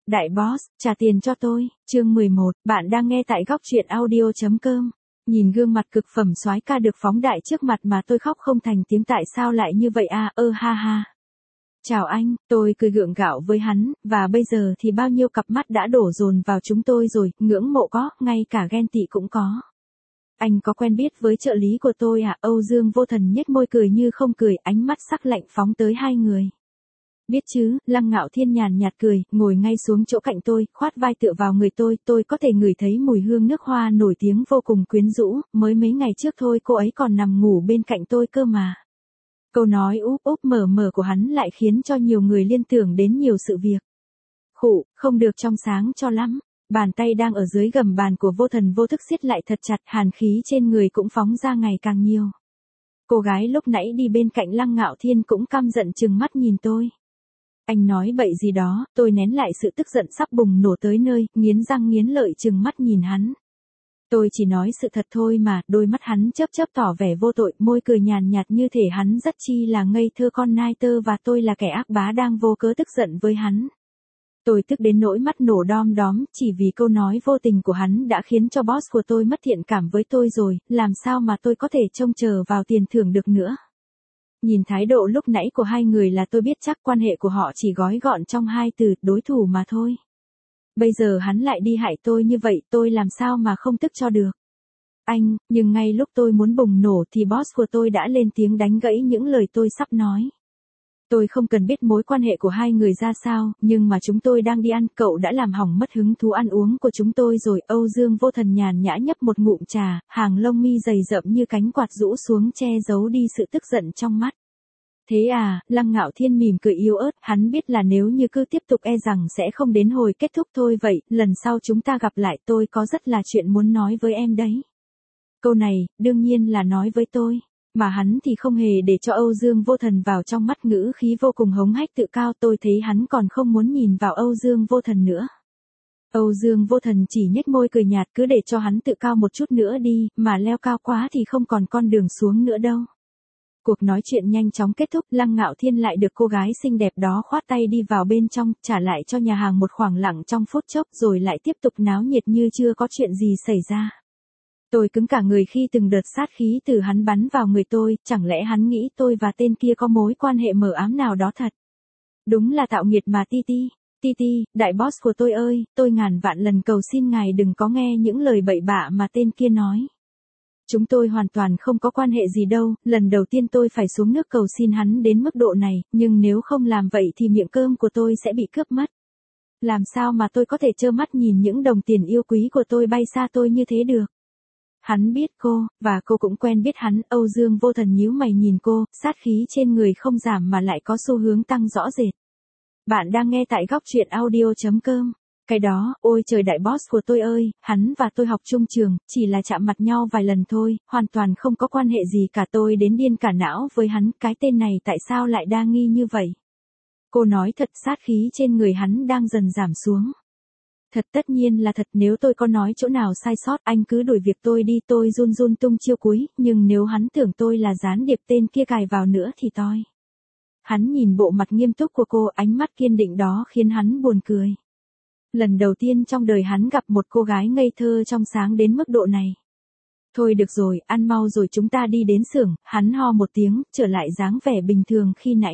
Đại boss, trả tiền cho tôi, chương 11, bạn đang nghe tại góc truyện audio.com. Nhìn gương mặt cực phẩm soái ca được phóng đại trước mặt mà tôi khóc không thành tiếng tại sao lại như vậy à, ha ha. Chào anh, tôi cười gượng gạo với hắn, và bây giờ thì bao nhiêu cặp mắt đã đổ dồn vào chúng tôi rồi, ngưỡng mộ có, ngay cả ghen tị cũng có. Anh có quen biết với trợ lý của tôi à? Âu Dương Vô Thần nhếch môi cười như không cười, ánh mắt sắc lạnh phóng tới hai người. Biết chứ, Lăng Ngạo Thiên nhàn nhạt cười, ngồi ngay xuống chỗ cạnh tôi, khoát vai tựa vào người tôi có thể ngửi thấy mùi hương nước hoa nổi tiếng vô cùng quyến rũ, mới mấy ngày trước thôi cô ấy còn nằm ngủ bên cạnh tôi cơ mà. Câu nói úp úp mở của hắn lại khiến cho nhiều người liên tưởng đến nhiều sự việc. Khụ, không được trong sáng cho lắm. Bàn tay đang ở dưới gầm bàn của Vô Thần vô thức siết lại thật chặt, hàn khí trên người cũng phóng ra ngày càng nhiều. Cô gái lúc nãy đi bên cạnh Lăng Ngạo Thiên cũng căm giận trừng mắt nhìn tôi. Anh nói bậy gì đó, tôi nén lại sự tức giận sắp bùng nổ tới nơi, nghiến răng nghiến lợi trừng mắt nhìn hắn. Tôi chỉ nói sự thật thôi mà, đôi mắt hắn chớp chớp tỏ vẻ vô tội, môi cười nhàn nhạt như thể hắn rất chi là ngây thơ con nai tơ và tôi là kẻ ác bá đang vô cớ tức giận với hắn. Tôi tức đến nỗi mắt nổ đom đóm, chỉ vì câu nói vô tình của hắn đã khiến cho boss của tôi mất thiện cảm với tôi rồi, làm sao mà tôi có thể trông chờ vào tiền thưởng được nữa. Nhìn thái độ lúc nãy của hai người là tôi biết chắc quan hệ của họ chỉ gói gọn trong hai từ, đối thủ mà thôi. Bây giờ hắn lại đi hại tôi như vậy, tôi làm sao mà không tức cho được. Anh, nhưng ngay lúc tôi muốn bùng nổ thì boss của tôi đã lên tiếng đánh gãy những lời tôi sắp nói. Tôi không cần biết mối quan hệ của hai người ra sao, nhưng mà chúng tôi đang đi ăn, cậu đã làm hỏng mất hứng thú ăn uống của chúng tôi rồi. Âu Dương Vô Thần nhàn nhã nhấp một ngụm trà, hàng lông mi dày rậm như cánh quạt rũ xuống che giấu đi sự tức giận trong mắt. Thế à, Lăng Ngạo Thiên mỉm cười yếu ớt, hắn biết là nếu như cứ tiếp tục e rằng sẽ không đến hồi kết thúc thôi vậy, lần sau chúng ta gặp lại tôi có rất là chuyện muốn nói với em đấy. Câu này, đương nhiên là nói với tôi. Mà hắn thì không hề để cho Âu Dương Vô Thần vào trong mắt, ngữ khí vô cùng hống hách tự cao, tôi thấy hắn còn không muốn nhìn vào Âu Dương Vô Thần nữa. Âu Dương Vô Thần chỉ nhếch môi cười nhạt, cứ để cho hắn tự cao một chút nữa đi, mà leo cao quá thì không còn con đường xuống nữa đâu. Cuộc nói chuyện nhanh chóng kết thúc, Lăng Ngạo Thiên lại được cô gái xinh đẹp đó khoát tay đi vào bên trong, trả lại cho nhà hàng một khoảng lặng trong phút chốc rồi lại tiếp tục náo nhiệt như chưa có chuyện gì xảy ra. Tôi cứng cả người khi từng đợt sát khí từ hắn bắn vào người tôi, chẳng lẽ hắn nghĩ tôi và tên kia có mối quan hệ mờ ám nào đó thật? Đúng là tạo nghiệt mà Titi, đại boss của tôi ơi, tôi ngàn vạn lần cầu xin ngài đừng có nghe những lời bậy bạ mà tên kia nói. Chúng tôi hoàn toàn không có quan hệ gì đâu, lần đầu tiên tôi phải xuống nước cầu xin hắn đến mức độ này, nhưng nếu không làm vậy thì miệng cơm của tôi sẽ bị cướp mất. Làm sao mà tôi có thể trơ mắt nhìn những đồng tiền yêu quý của tôi bay xa tôi như thế được? Hắn biết cô, và cô cũng quen biết hắn. Âu Dương Vô Thần nhíu mày nhìn cô, sát khí trên người không giảm mà lại có xu hướng tăng rõ rệt. Bạn đang nghe tại góc truyện audio.com. Cái đó, ôi trời đại boss của tôi ơi, hắn và tôi học chung trường, chỉ là chạm mặt nhau vài lần thôi, hoàn toàn không có quan hệ gì cả, tôi đến điên cả não với hắn, cái tên này tại sao lại đa nghi như vậy? Cô nói thật, sát khí trên người hắn đang dần giảm xuống. Thật, tất nhiên là thật, nếu tôi có nói chỗ nào sai sót anh cứ đuổi việc tôi đi, tôi run tung chiêu cuối, nhưng nếu hắn tưởng tôi là gián điệp tên kia cài vào nữa thì toi. Hắn nhìn bộ mặt nghiêm túc của cô, ánh mắt kiên định đó khiến hắn buồn cười. Lần đầu tiên trong đời hắn gặp một cô gái ngây thơ trong sáng đến mức độ này. Thôi được rồi, ăn mau rồi chúng ta đi đến xưởng, hắn ho một tiếng, trở lại dáng vẻ bình thường khi nãy.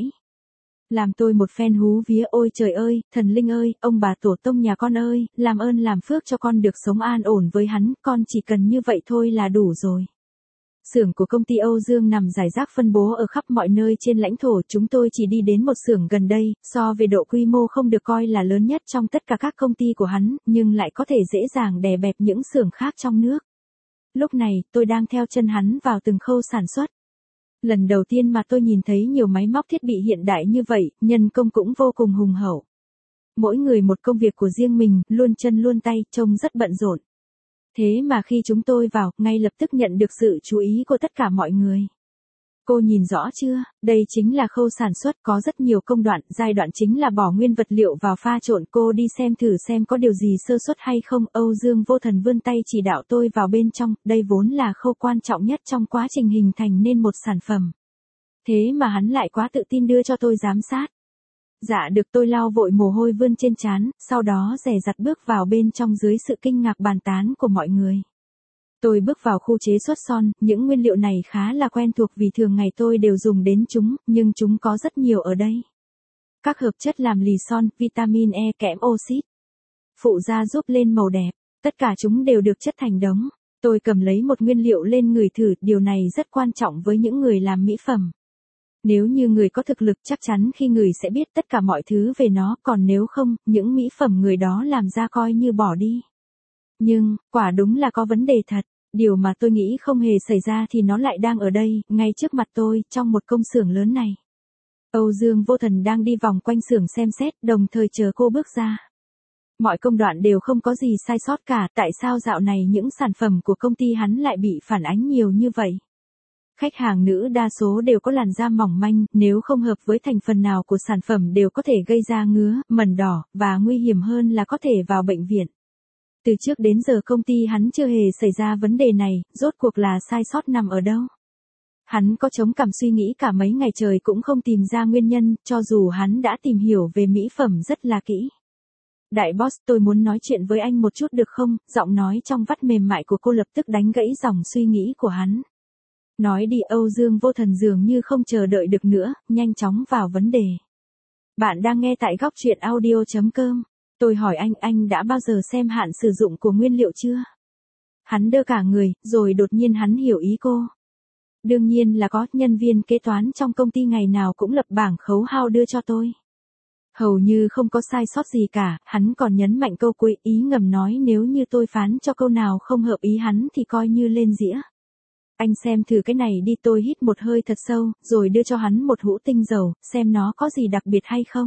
Làm tôi một phen hú vía, ôi trời ơi, thần linh ơi, ông bà tổ tông nhà con ơi, làm ơn làm phước cho con được sống an ổn với hắn, con chỉ cần như vậy thôi là đủ rồi. Xưởng của công ty Âu Dương nằm rải rác phân bố ở khắp mọi nơi trên lãnh thổ, chúng tôi chỉ đi đến một xưởng gần đây, so về độ quy mô không được coi là lớn nhất trong tất cả các công ty của hắn, nhưng lại có thể dễ dàng đè bẹp những xưởng khác trong nước. Lúc này, tôi đang theo chân hắn vào từng khâu sản xuất. Lần đầu tiên mà tôi nhìn thấy nhiều máy móc thiết bị hiện đại như vậy, nhân công cũng vô cùng hùng hậu. Mỗi người một công việc của riêng mình, luôn chân luôn tay, trông rất bận rộn. Thế mà khi chúng tôi vào, ngay lập tức nhận được sự chú ý của tất cả mọi người. Cô nhìn rõ chưa, đây chính là khâu sản xuất, có rất nhiều công đoạn, giai đoạn chính là bỏ nguyên vật liệu vào pha trộn, cô đi xem thử xem có điều gì sơ suất hay không. Âu Dương Vô Thần vươn tay chỉ đạo tôi vào bên trong, đây vốn là khâu quan trọng nhất trong quá trình hình thành nên một sản phẩm. Thế mà hắn lại quá tự tin đưa cho tôi giám sát. Dạ được, tôi lau vội mồ hôi vươn trên trán, sau đó dè dặt bước vào bên trong dưới sự kinh ngạc bàn tán của mọi người. Tôi bước vào khu chế xuất son, những nguyên liệu này khá là quen thuộc vì thường ngày tôi đều dùng đến chúng, nhưng chúng có rất nhiều ở đây. Các hợp chất làm lì son, vitamin E, kẽm oxit, phụ gia giúp lên màu đẹp, tất cả chúng đều được chất thành đống. Tôi cầm lấy một nguyên liệu lên ngửi thử, điều này rất quan trọng với những người làm mỹ phẩm. Nếu như người có thực lực chắc chắn khi ngửi sẽ biết tất cả mọi thứ về nó, còn nếu không, những mỹ phẩm người đó làm ra coi như bỏ đi. Nhưng, quả đúng là có vấn đề thật. Điều mà tôi nghĩ không hề xảy ra thì nó lại đang ở đây, ngay trước mặt tôi, trong một công xưởng lớn này. Âu Dương Vô Thần đang đi vòng quanh xưởng xem xét, đồng thời chờ cô bước ra. Mọi công đoạn đều không có gì sai sót cả, tại sao dạo này những sản phẩm của công ty hắn lại bị phản ánh nhiều như vậy? Khách hàng nữ đa số đều có làn da mỏng manh, nếu không hợp với thành phần nào của sản phẩm đều có thể gây ra ngứa, mẩn đỏ, và nguy hiểm hơn là có thể vào bệnh viện. Từ trước đến giờ công ty hắn chưa hề xảy ra vấn đề này, rốt cuộc là sai sót nằm ở đâu? Hắn có chống cằm suy nghĩ cả mấy ngày trời cũng không tìm ra nguyên nhân, cho dù hắn đã tìm hiểu về mỹ phẩm rất là kỹ. Đại boss, tôi muốn nói chuyện với anh một chút được không? Giọng nói trong vắt mềm mại của cô lập tức đánh gãy dòng suy nghĩ của hắn. Nói đi. Âu Dương Vô Thần dường như không chờ đợi được nữa, nhanh chóng vào vấn đề. Bạn đang nghe tại góc truyện audio.com. Tôi hỏi anh đã bao giờ xem hạn sử dụng của nguyên liệu chưa? Hắn đơ cả người, rồi đột nhiên hắn hiểu ý cô. Đương nhiên là có, nhân viên kế toán trong công ty ngày nào cũng lập bảng khấu hao đưa cho tôi. Hầu như không có sai sót gì cả, hắn còn nhấn mạnh câu cuối, ý ngầm nói nếu như tôi phán cho câu nào không hợp ý hắn thì coi như lên dĩa. Anh xem thử cái này đi. Tôi hít một hơi thật sâu, rồi đưa cho hắn một hũ tinh dầu, xem nó có gì đặc biệt hay không.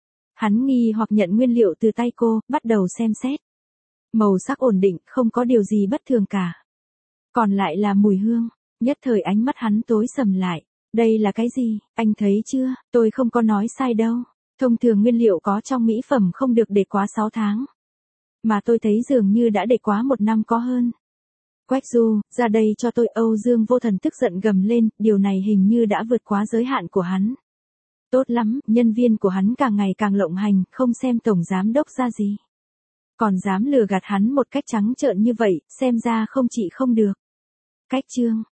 Hắn nghi hoặc nhận nguyên liệu từ tay cô, bắt đầu xem xét. Màu sắc ổn định, không có điều gì bất thường cả. Còn lại là mùi hương. Nhất thời ánh mắt hắn tối sầm lại. Đây là cái gì, anh thấy chưa, tôi không có nói sai đâu. Thông thường nguyên liệu có trong mỹ phẩm không được để quá 6 tháng. Mà tôi thấy dường như đã để quá 1 năm có hơn. Quách Du, ra đây cho tôi. Âu Dương Vô Thần tức giận gầm lên, điều này hình như đã vượt quá giới hạn của hắn. Tốt lắm, nhân viên của hắn càng ngày càng lộng hành, không xem tổng giám đốc ra gì. Còn dám lừa gạt hắn một cách trắng trợn như vậy, xem ra không chỉ không được. Cách chương